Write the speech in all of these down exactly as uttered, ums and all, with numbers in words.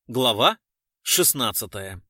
Глава шестнадцатая.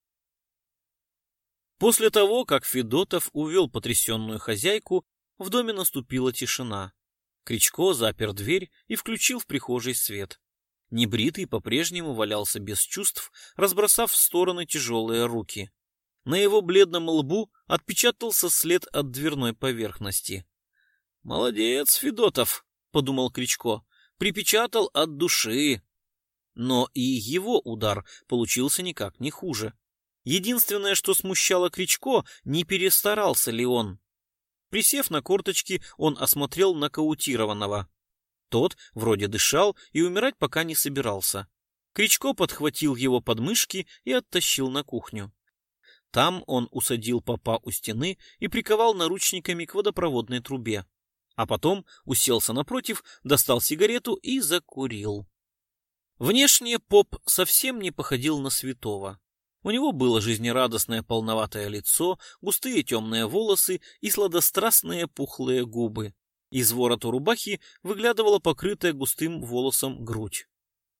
После того, как Федотов увел потрясенную хозяйку, в доме наступила тишина. Кричко запер дверь и включил в прихожей свет. Небритый по-прежнему валялся без чувств, разбросав в стороны тяжелые руки. На его бледном лбу отпечатался след от дверной поверхности. «Молодец, Федотов», — подумал Кричко, — «припечатал от души». Но и его удар получился никак не хуже. Единственное, что смущало Кричко, не перестарался ли он. Присев на корточки, он осмотрел нокаутированного. Тот вроде дышал и умирать пока не собирался. Кричко подхватил его подмышки и оттащил на кухню. Там он усадил попа у стены и приковал наручниками к водопроводной трубе. А потом уселся напротив, достал сигарету и закурил. Внешне поп совсем не походил на святого. У него было жизнерадостное полноватое лицо, густые темные волосы и сладострастные пухлые губы. Из вороту рубахи выглядывала покрытая густым волосом грудь.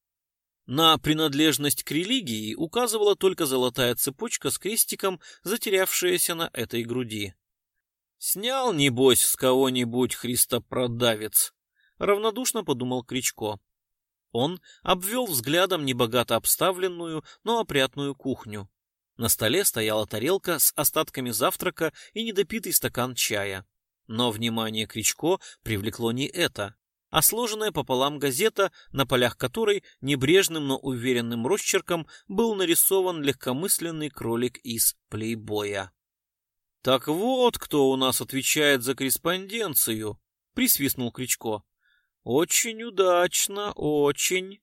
На принадлежность к религии указывала только золотая цепочка с крестиком, затерявшаяся на этой груди. «Снял, небось, с кого-нибудь христопродавец», — равнодушно подумал Кричко. Он обвел взглядом небогато обставленную, но опрятную кухню. На столе стояла тарелка с остатками завтрака и недопитый стакан чая. Но внимание Кричко привлекло не это, а сложенная пополам газета, на полях которой небрежным, но уверенным росчерком был нарисован легкомысленный кролик из «Плейбоя». «Так вот, кто у нас отвечает за корреспонденцию», — присвистнул Кричко. «Очень удачно, очень».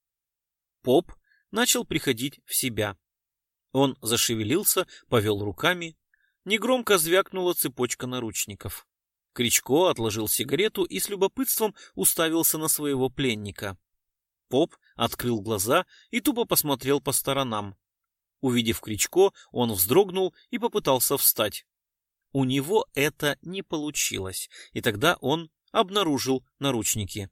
Поп начал приходить в себя. Он зашевелился, повел руками. Негромко звякнула цепочка наручников. Кричко отложил сигарету и с любопытством уставился на своего пленника. Поп открыл глаза и тупо посмотрел по сторонам. Увидев Кричко, он вздрогнул и попытался встать. У него это не получилось, и тогда он обнаружил наручники.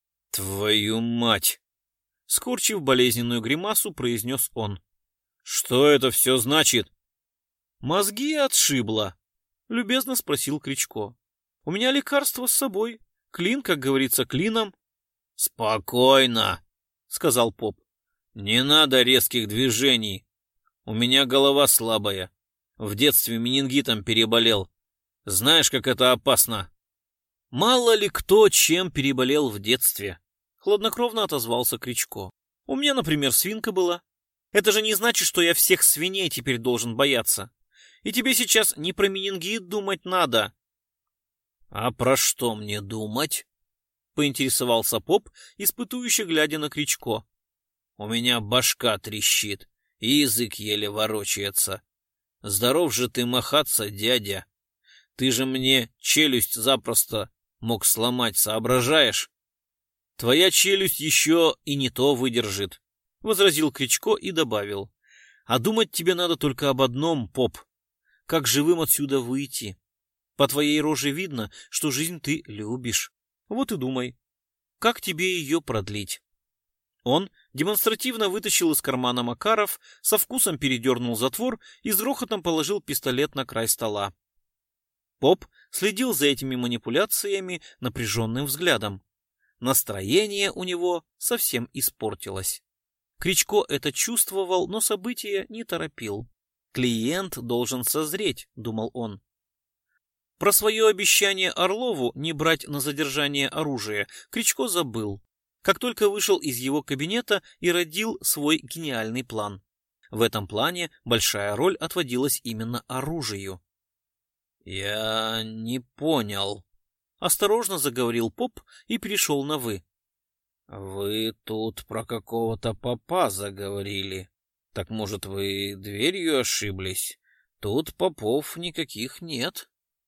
«Твою мать!» Скорчив болезненную гримасу, произнес он. «Что это все значит?» «Мозги отшибло», — любезно спросил Кричко. «У меня лекарство с собой. Клин, как говорится, клином». «Спокойно», — сказал поп. «Не надо резких движений. У меня голова слабая. В детстве менингитом переболел. Знаешь, как это опасно?» «Мало ли кто чем переболел в детстве», — хладнокровно отозвался Кричко. «У меня, например, свинка была. Это же не значит, что я всех свиней теперь должен бояться. И тебе сейчас не про менингит думать надо». «А про что мне думать?» — поинтересовался поп, испытующе глядя на Кричко. «У меня башка трещит, и язык еле ворочается. Здоров же ты махаться, дядя. Ты же мне челюсть запросто мог сломать, соображаешь?» «Твоя челюсть еще и не то выдержит», — возразил Кричко и добавил. «А думать тебе надо только об одном, поп. Как живым отсюда выйти? По твоей роже видно, что жизнь ты любишь. Вот и думай, как тебе ее продлить?» Он демонстративно вытащил из кармана Макаров, со вкусом передернул затвор и с грохотом положил пистолет на край стола. Поп следил за этими манипуляциями напряженным взглядом. Настроение у него совсем испортилось. Кричко это чувствовал, но события не торопил. «Клиент должен созреть», — думал он. Про свое обещание Орлову не брать на задержание оружия Кричко забыл, как только вышел из его кабинета и родил свой гениальный план. В этом плане большая роль отводилась именно оружию. «Я не понял», — осторожно заговорил поп и перешел на «вы». «Вы тут про какого-то попа заговорили. Так, может, вы дверью ошиблись? Тут попов никаких нет».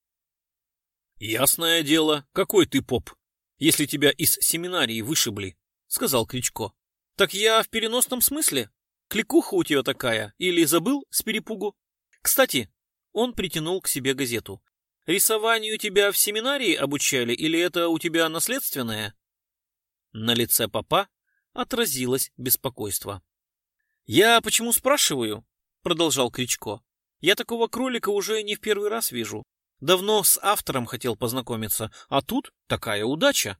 «Ясное дело, какой ты поп, если тебя из семинарии вышибли», — сказал Кричко. «Так я в переносном смысле? Кликуха у тебя такая, или забыл с перепугу? Кстати...» Он притянул к себе газету. «Рисованию тебя в семинарии обучали, или это у тебя наследственное?» На лице попа отразилось беспокойство. Я почему спрашиваю? Продолжал Кричко. Я такого кролика уже не в первый раз вижу. Давно с автором хотел познакомиться, а тут такая удача.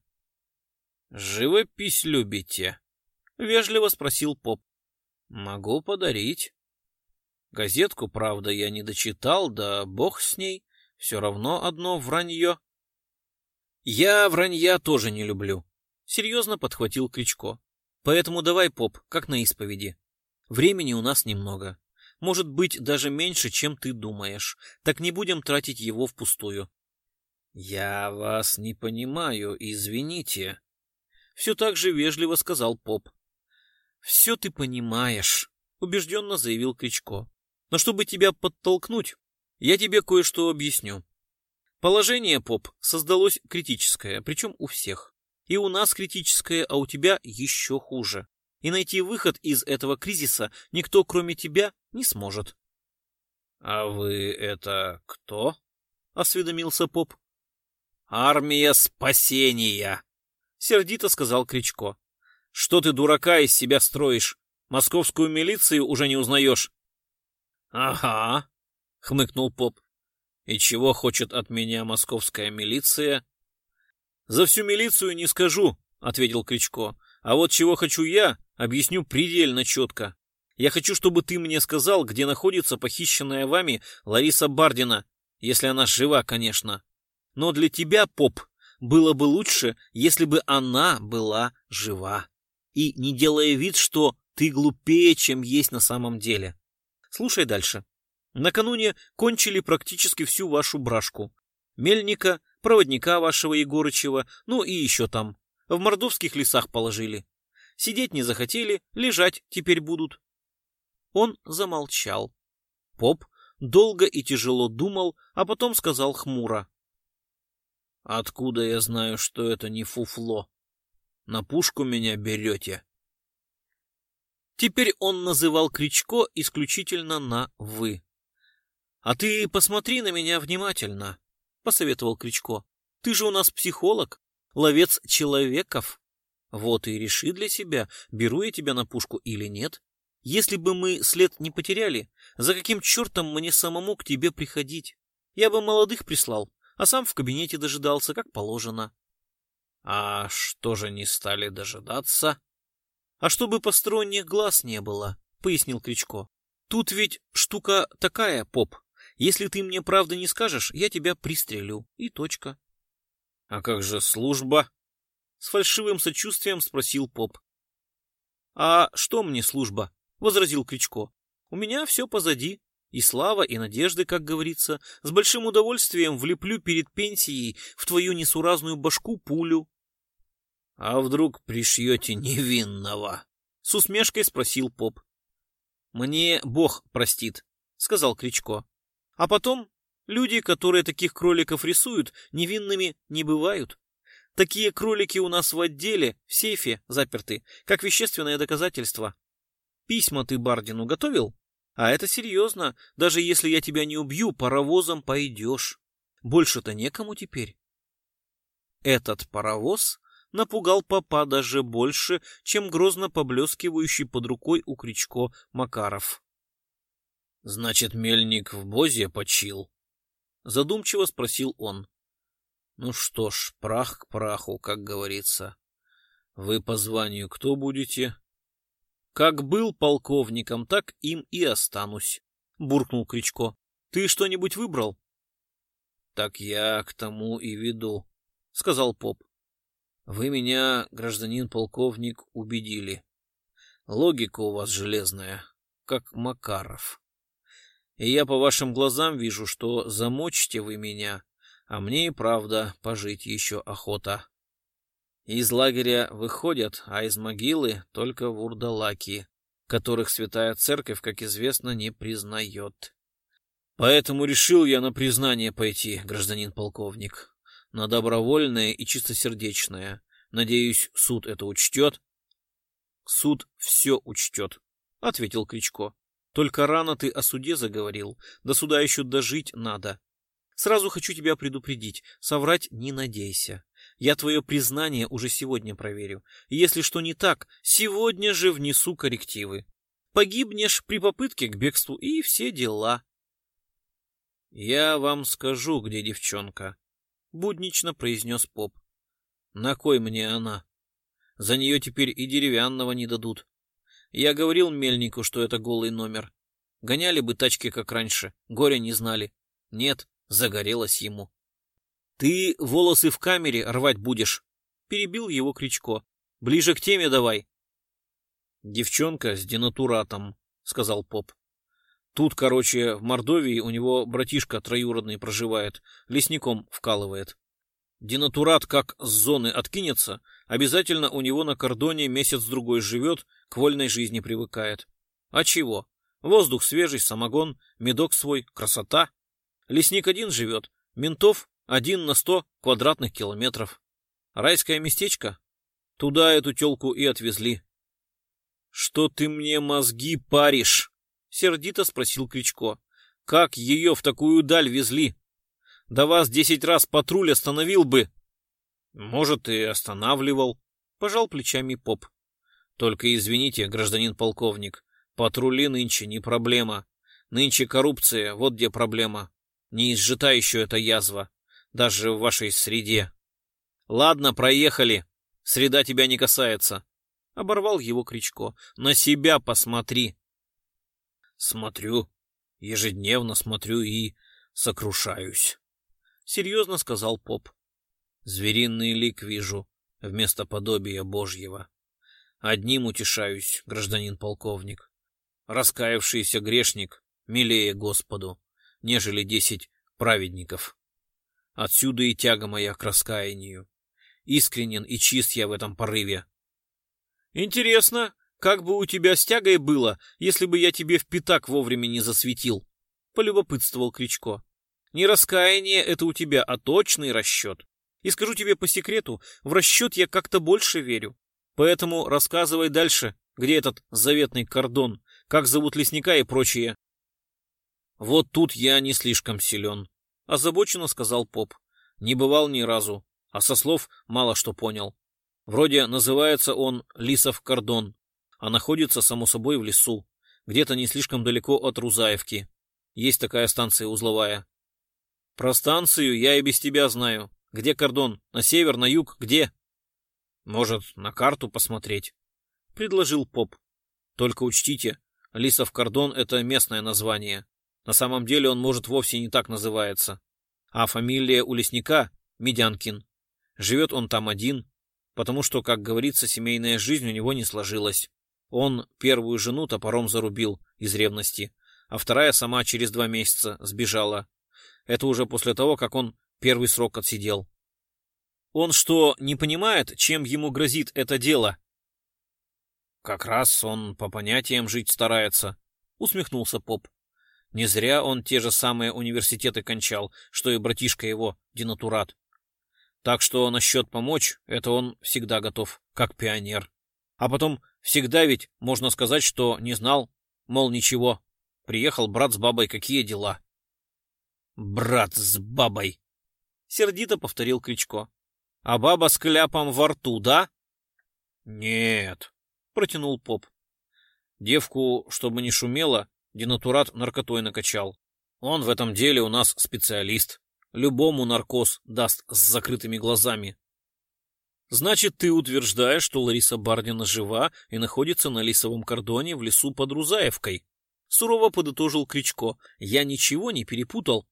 Живопись любите? Вежливо спросил поп. Могу подарить. Газетку, правда, я не дочитал, да бог с ней. Все равно одно вранье. Я вранья тоже не люблю. Серьезно подхватил Кричко. Поэтому давай, поп, как на исповеди. Времени у нас немного. Может быть, даже меньше, чем ты думаешь. Так не будем тратить его впустую. Я вас не понимаю, извините. Все так же вежливо сказал поп. Все ты понимаешь, убежденно заявил Кричко. Но чтобы тебя подтолкнуть, я тебе кое-что объясню. Положение, поп, создалось критическое, причем у всех. И у нас критическое, а у тебя еще хуже. И найти выход из этого кризиса никто, кроме тебя, не сможет. — А вы это кто? — осведомился поп. — Армия спасения! — сердито сказал Кричко. — Что ты дурака из себя строишь? Московскую милицию уже не узнаешь? — Ага, — хмыкнул поп. — И чего хочет от меня московская милиция? — За всю милицию не скажу, — ответил Кричко. — А вот чего хочу я, объясню предельно четко. Я хочу, чтобы ты мне сказал, где находится похищенная вами Лариса Бардина, если она жива, конечно. Но для тебя, поп, было бы лучше, если бы она была жива. И не делая вид, что ты глупее, чем есть на самом деле. Слушай дальше. Накануне кончили практически всю вашу брашку. Мельника, проводника вашего Егорычева, ну и еще там. В мордовских лесах положили. Сидеть не захотели, лежать теперь будут. Он замолчал. Поп долго и тяжело думал, а потом сказал хмуро. — Откуда я знаю, что это не фуфло? На пушку меня берете? Теперь он называл Кричко исключительно на «вы». — А ты посмотри на меня внимательно, — посоветовал Кричко. — Ты же у нас психолог, ловец человеков. Вот и реши для себя, беру я тебя на пушку или нет. Если бы мы след не потеряли, за каким чертом мне самому к тебе приходить? Я бы молодых прислал, а сам в кабинете дожидался, как положено. — А что же не стали дожидаться? — А чтобы посторонних глаз не было, — пояснил Кричко. — Тут ведь штука такая, поп. Если ты мне правды не скажешь, я тебя пристрелю. И точка. — А как же служба? — с фальшивым сочувствием спросил поп. — А что мне служба? — возразил Кричко. — У меня все позади. И слава, и надежды, как говорится. С большим удовольствием влеплю перед пенсией в твою несуразную башку пулю. — А вдруг пришьете невинного? — с усмешкой спросил поп. — Мне Бог простит, — сказал Кричко. — А потом, люди, которые таких кроликов рисуют, невинными не бывают. Такие кролики у нас в отделе, в сейфе заперты, как вещественное доказательство. Письма ты Бардину готовил? А это серьезно. Даже если я тебя не убью, паровозом пойдешь. Больше-то некому теперь. Этот паровоз напугал попа даже больше, чем грозно поблескивающий под рукой у Кричко Макаров. — Значит, мельник в бозе почил? — задумчиво спросил он. — Ну что ж, прах к праху, как говорится. Вы по званию кто будете? — Как был полковником, так им и останусь, — буркнул Кричко. — Ты что-нибудь выбрал? — Так я к тому и веду, — сказал поп. — Вы меня, гражданин полковник, убедили. Логика у вас железная, как Макаров. И я по вашим глазам вижу, что замочите вы меня, а мне и правда пожить еще охота. Из лагеря выходят, а из могилы только вурдалаки, которых святая церковь, как известно, не признает. Поэтому решил я на признание пойти, гражданин полковник, на добровольное и чистосердечное. Надеюсь, суд это учтет? — Суд все учтет, — ответил Кричко. — Только рано ты о суде заговорил, до суда еще дожить надо. Сразу хочу тебя предупредить, соврать не надейся. Я твое признание уже сегодня проверю. Если что не так, сегодня же внесу коррективы. погибнешь при попытке к бегству и все дела. — Я вам скажу, где девчонка, — буднично произнес поп. — На кой мне она? За нее теперь и деревянного не дадут. Я говорил Мельнику, что это голый номер. Гоняли бы тачки, как раньше, горя не знали. Нет, загорелось ему. — Ты волосы в камере рвать будешь, — перебил его Кричко. — Ближе к теме давай. — Девчонка с денатуратом, — сказал поп. Тут, короче, в Мордовии у него братишка троюродный проживает, лесником вкалывает. Денатурат как с зоны откинется, обязательно у него на кордоне месяц-другой живет, к вольной жизни привыкает. А чего? Воздух свежий, самогон, медок свой, красота. Лесник один живет, ментов один на сто квадратных километров. Райское местечко? Туда эту тёлку и отвезли. — Что ты мне мозги паришь? — сердито спросил Кричко. — Как ее в такую даль везли? Да вас десять раз патруль остановил бы. — Может, и останавливал, — пожал плечами поп. — Только извините, гражданин полковник, патрули нынче не проблема. Нынче коррупция, вот где проблема. Не изжита еще эта язва, даже в вашей среде. — Ладно, проехали. Среда тебя не касается. — оборвал его Кричко. — На себя посмотри. — Смотрю, ежедневно смотрю и сокрушаюсь, — серьезно сказал поп. — Звериный лик вижу вместо подобия Божьего. Одним утешаюсь, гражданин полковник. Раскаявшийся грешник милее Господу, нежели десять праведников. Отсюда и тяга моя к раскаянию. Искренен и чист я в этом порыве. Интересно, как бы у тебя с тягой было, если бы я тебе в пятак вовремя не засветил? Полюбопытствовал Кричко. Не раскаяние это у тебя, а точный расчет. И скажу тебе по секрету, в расчет я как-то больше верю. Поэтому рассказывай дальше, где этот заветный кордон, как зовут лесника и прочее. Вот тут я не слишком силен, озабоченно сказал поп. Не бывал ни разу, а со слов мало что понял. Вроде называется он Лисов кордон, а находится, само собой, в лесу, где-то не слишком далеко от Рузаевки. Есть такая станция узловая. Про станцию я и без тебя знаю. Где кордон? На север, на юг? Где? Может, на карту посмотреть? Предложил поп. Только учтите, Лисов кордон — это местное название. На самом деле он, может, вовсе не так называется. А фамилия у лесника — Медянкин. Живет он там один, потому что, как говорится, семейная жизнь у него не сложилась. Он первую жену топором зарубил из ревности, а вторая сама через два месяца сбежала. Это уже после того, как он первый срок отсидел. Он что, не понимает, чем ему грозит это дело? Как раз он по понятиям жить старается, усмехнулся поп. Не зря он те же самые университеты кончал, что и братишка его, денатурат. Так что насчет помочь, это он всегда готов, как пионер. А потом всегда ведь можно сказать, что не знал, мол, ничего. Приехал брат с бабой, какие дела? Брат с бабой, сердито повторил Кричко. А баба с кляпом во рту, да? Нет, протянул поп. Девку, чтобы не шумела, денатурат наркотой накачал. Он в этом деле у нас специалист. Любому наркоз даст с закрытыми глазами. Значит, ты утверждаешь, что Лариса Бардина жива и находится на лисовом кордоне в лесу под Рузаевкой? Сурово подытожил Кричко. Я ничего не перепутал?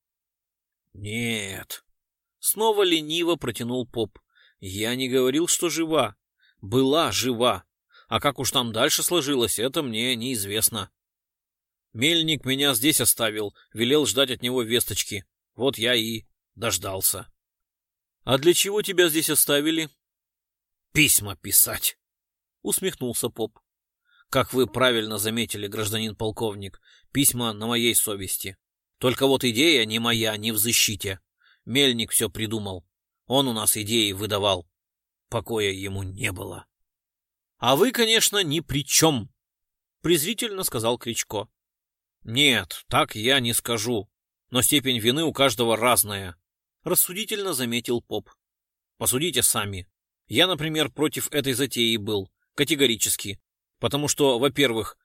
Нет. Снова лениво протянул поп. Я не говорил, что жива. Была жива. А как уж там дальше сложилось, это мне неизвестно. Мельник меня здесь оставил, велел ждать от него весточки. Вот я и дождался. — А для чего тебя здесь оставили? — Письма писать, — усмехнулся поп. — Как вы правильно заметили, гражданин полковник, письма на моей совести. Только вот идея не моя, не в защите. Мельник все придумал. Он у нас идеи выдавал. Покоя ему не было. — А вы, конечно, ни при чем, — презрительно сказал Кричко. — Нет, так я не скажу. Но степень вины у каждого разная, — рассудительно заметил поп. Посудите сами. Я, например, против этой затеи был, категорически, потому что, во-первых,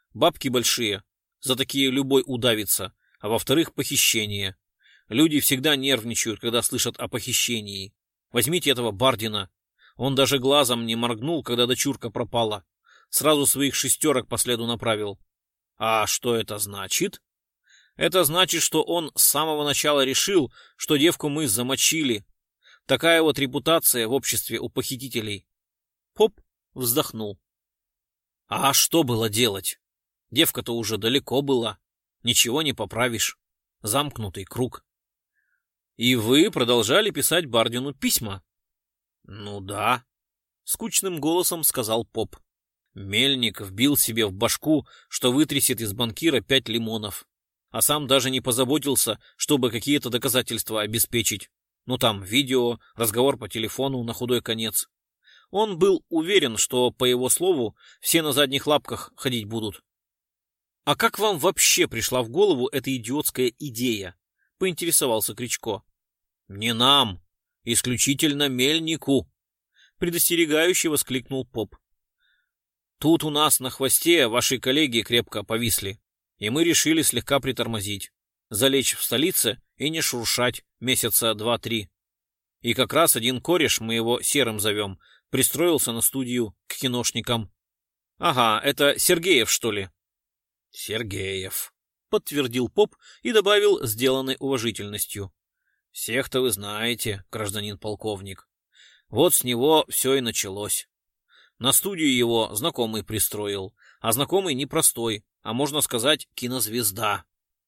Бабки большие, за такие любой удавится, а во-вторых, похищение. Люди всегда нервничают, когда слышат о похищении. Возьмите этого Бардина. Он даже глазом не моргнул, когда дочурка пропала. Сразу своих шестерок по следу направил. А что это значит? Это значит, что он с самого начала решил, что девку мы замочили. Такая вот репутация в обществе у похитителей. Поп вздохнул. А что было делать? Девка-то уже далеко была. Ничего не поправишь. Замкнутый круг. И вы продолжали писать Бардину письма? Ну да, скучным голосом сказал поп. Мельник вбил себе в башку, что вытрясет из банкира пять лимонов, а сам даже не позаботился, чтобы какие-то доказательства обеспечить. Ну там видео, разговор по телефону на худой конец. Он был уверен, что, по его слову, все на задних лапках ходить будут. «А как вам вообще пришла в голову эта идиотская идея?» — поинтересовался Кричко. «Не нам, исключительно Мельнику!» — предостерегающе воскликнул поп. «Тут у нас на хвосте ваши коллеги крепко повисли, и мы решили слегка притормозить, залечь в столице и не шуршать месяца два-три. И как раз один кореш, мы его Серым зовем, пристроился на студию к киношникам. Ага, это Сергеев, что ли?» «Сергеев», — подтвердил поп и добавил сделанной уважительностью. «Всех-то вы знаете, гражданин полковник. Вот с него все и началось. На студию его знакомый пристроил, а знакомый не простой, а можно сказать, кинозвезда.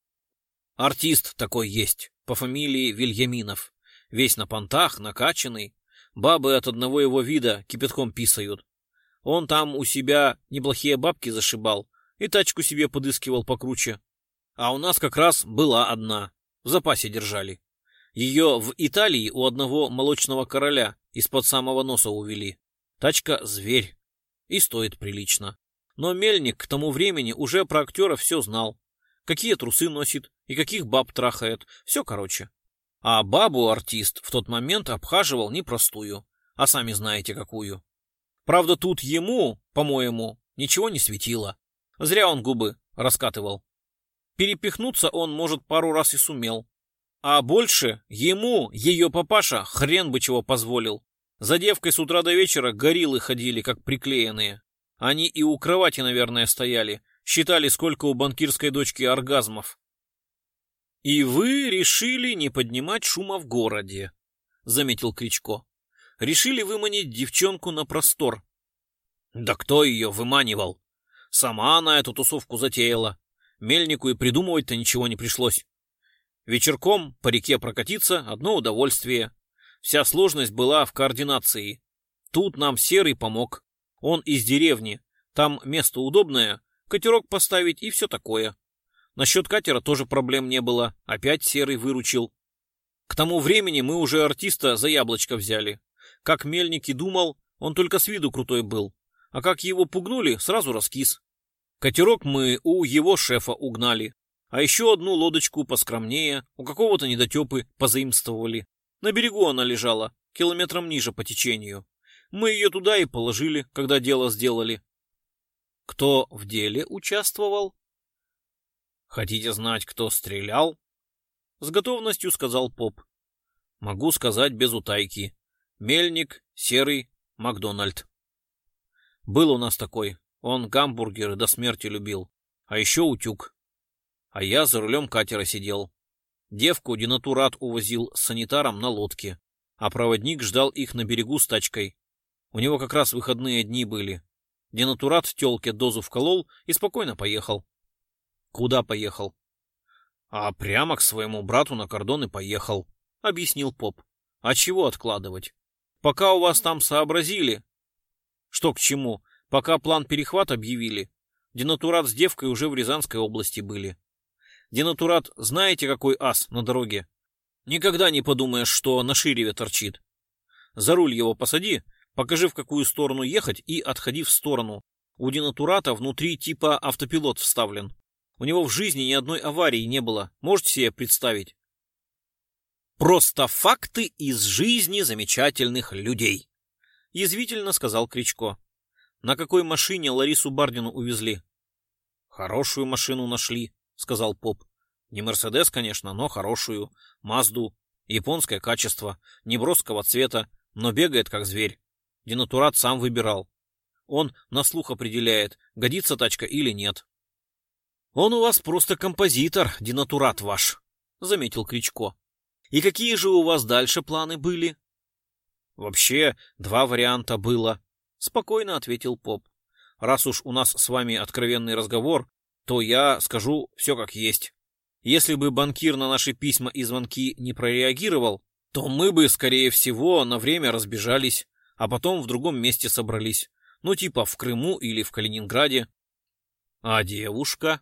Артист такой есть, по фамилии Вильяминов, весь на понтах, накачанный. Бабы от одного его вида кипятком писают. Он там у себя неплохие бабки зашибал и тачку себе подыскивал покруче. А у нас как раз была одна, в запасе держали. Ее в Италии у одного молочного короля из-под самого носа увели. Тачка — зверь. И стоит прилично. Но Мельник к тому времени уже про актера все знал. Какие трусы носит и каких баб трахает. Все короче. А бабу артист в тот момент обхаживал непростую, а сами знаете какую. Правда, тут ему, по-моему, ничего не светило. Зря он губы раскатывал. Перепихнуться он, может, пару раз и сумел. А больше ему ее папаша хрен бы чего позволил. За девкой с утра до вечера гориллы ходили, как приклеенные. Они и у кровати, наверное, стояли, считали, сколько у банкирской дочки оргазмов. «И вы решили не поднимать шума в городе», — заметил Кричко. «Решили выманить девчонку на простор». «Да кто ее выманивал? Сама она эту тусовку затеяла. Мельнику и придумывать-то ничего не пришлось. Вечерком по реке прокатиться — одно удовольствие. Вся сложность была в координации. Тут нам Серый помог. Он из деревни. Там место удобное, катерок поставить и все такое. Насчет катера тоже проблем не было. Опять Серый выручил. К тому времени мы уже артиста за яблочко взяли. Как Мельник и думал, он только с виду крутой был. А как его пугнули, сразу раскис. Катерок мы у его шефа угнали. А еще одну лодочку поскромнее у какого-то недотепы позаимствовали. На берегу она лежала, километром ниже по течению. Мы ее туда и положили, когда дело сделали. Кто в деле участвовал? Хотите знать, кто стрелял? С готовностью сказал поп. Могу сказать без утайки. Мельник, Серый, Макдональд. Был у нас такой. Он гамбургеры до смерти любил. А еще утюг. А я за рулем катера сидел. Девку денатурат увозил с санитаром на лодке, а проводник ждал их на берегу с тачкой. У него как раз выходные дни были. Денатурат тёлке дозу вколол и спокойно поехал. Куда поехал? А прямо к своему брату на кордон и поехал, объяснил поп. А чего откладывать? Пока у вас там сообразили. Что к чему? Пока план перехват объявили. Денатурат с девкой уже в Рязанской области были. Денатурат знаете, какой ас на дороге? Никогда не подумаешь, что на Ширеве торчит. За руль его посади, покажи, в какую сторону ехать, и отходи в сторону. У денатурата внутри типа автопилот вставлен. У него в жизни ни одной аварии не было. Можете себе представить? Просто факты из жизни замечательных людей, язвительно сказал Кричко. На какой машине Ларису Бардину увезли? Хорошую машину нашли, сказал поп. Не Мерседес, конечно, но хорошую. Мазду. Японское качество. Неброского цвета, но бегает как зверь. Денатурат сам выбирал. Он на слух определяет, годится тачка или нет. Он у вас просто композитор, денатурат ваш, заметил Кричко. И какие же у вас дальше планы были? Вообще, два варианта было, спокойно ответил поп. Раз уж у нас с вами откровенный разговор, то я скажу все как есть. Если бы банкир на наши письма и звонки не прореагировал, то мы бы, скорее всего, на время разбежались, а потом в другом месте собрались. Ну, типа в Крыму или в Калининграде. А девушка?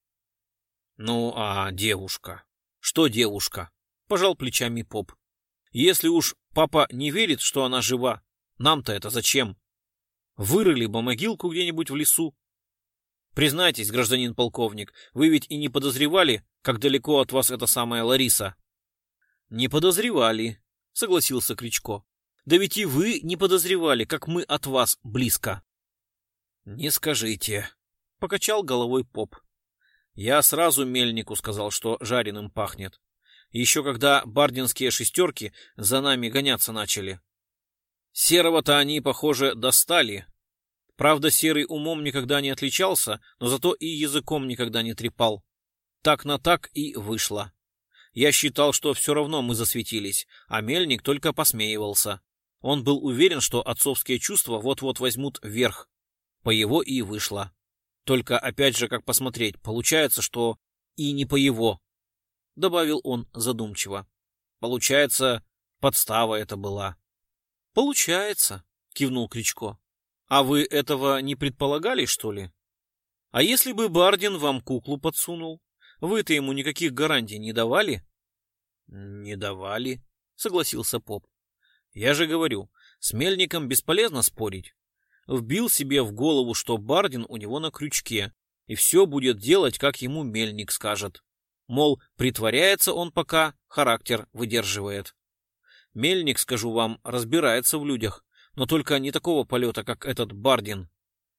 Ну, а девушка? Что девушка? Пожал плечами поп. Если уж папа не верит, что она жива, нам-то это зачем? Вырыли бы могилку где-нибудь в лесу. Признайтесь, гражданин полковник, вы ведь и не подозревали, как далеко от вас эта самая Лариса? Не подозревали, согласился Кричко. Да ведь и вы не подозревали, как мы от вас близко. Не скажите, покачал головой поп. Я сразу Мельнику сказал, что жареным пахнет. Еще когда бардинские шестерки за нами гоняться начали. Серого-то они, похоже, достали. Правда, Серый умом никогда не отличался, но зато и языком никогда не трепал. Так на так и вышло. Я считал, что все равно мы засветились, а Мельник только посмеивался. Он был уверен, что отцовские чувства вот-вот возьмут верх. По его и вышло. Только опять же, как посмотреть, получается, что и не по его. Добавил он задумчиво. Получается, подстава это была. Получается, кивнул Кричко. А вы этого не предполагали, что ли? А если бы Бардин вам куклу подсунул? Вы-то ему никаких гарантий не давали? Не давали, согласился поп. Я же говорю, с Мельником бесполезно спорить. Вбил себе в голову, что Бардин у него на крючке, и все будет делать, как ему Мельник скажет. Мол, притворяется он пока, характер выдерживает. Мельник, скажу вам, разбирается в людях, но только не такого полета, как этот Бардин.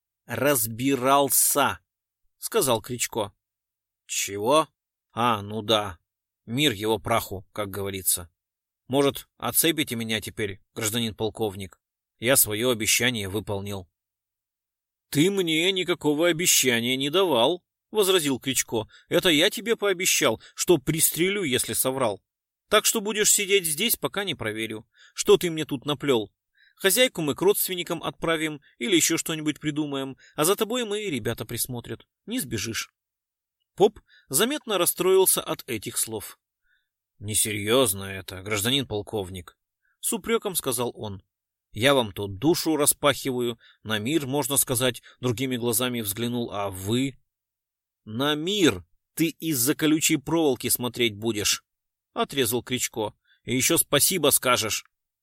Разбирался, сказал Кричко. Чего? А, ну да. Мир его праху, как говорится. Может, отцепите меня теперь, гражданин полковник? Я свое обещание выполнил. Ты мне никакого обещания не давал, возразил Кричко. Это я тебе пообещал, что пристрелю, если соврал. Так что будешь сидеть здесь, пока не проверю. Что ты мне тут наплел? Хозяйку мы к родственникам отправим или еще что-нибудь придумаем, а за тобой мои ребята присмотрят. Не сбежишь. Поп заметно расстроился от этих слов. Несерьезно это, гражданин полковник, с упреком сказал он. Я вам тут душу распахиваю, на мир, можно сказать, другими глазами взглянул, а вы... На мир ты из-за колючей проволоки смотреть будешь, отрезал Кричко, и еще спасибо скажешь.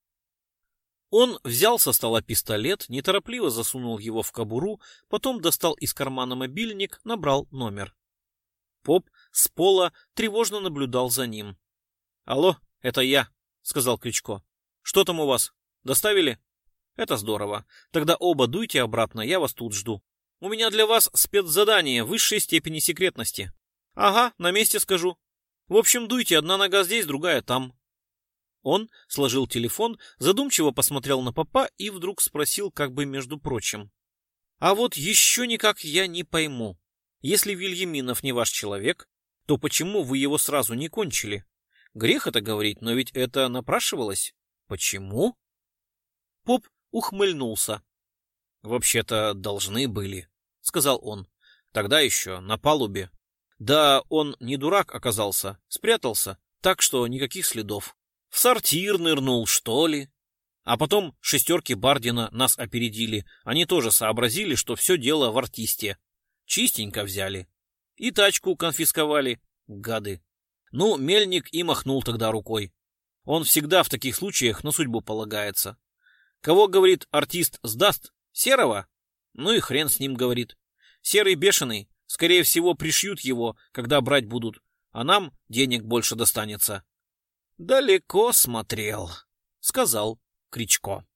Он взял со стола пистолет, неторопливо засунул его в кобуру, потом достал из кармана мобильник, набрал номер. Поп с пола тревожно наблюдал за ним. «Алло, это я», — сказал Кричко. «Что там у вас? Доставили?» «Это здорово. Тогда оба дуйте обратно, я вас тут жду. У меня для вас спецзадание высшей степени секретности». «Ага, на месте скажу. В общем, дуйте, одна нога здесь, другая там». Он сложил телефон, задумчиво посмотрел на попа и вдруг спросил, как бы между прочим. «А вот еще никак я не пойму. Если Вильяминов не ваш человек, то почему вы его сразу не кончили? Грех это говорить, но ведь это напрашивалось. Почему?» Поп ухмыльнулся. «Вообще-то должны были», — сказал он. «Тогда еще на палубе. Да он не дурак оказался, спрятался, так что никаких следов. В сортир нырнул, что ли? А потом шестерки Бардина нас опередили. Они тоже сообразили, что все дело в артисте. Чистенько взяли. И тачку конфисковали, гады. Ну, Мельник и махнул тогда рукой. Он всегда в таких случаях на судьбу полагается. Кого, говорит, артист сдаст? Серого? Ну и хрен с ним, говорит. Серый бешеный. Скорее всего, пришьют его, когда брать будут. А нам денег больше достанется. «Далеко смотрел», — сказал Кричко.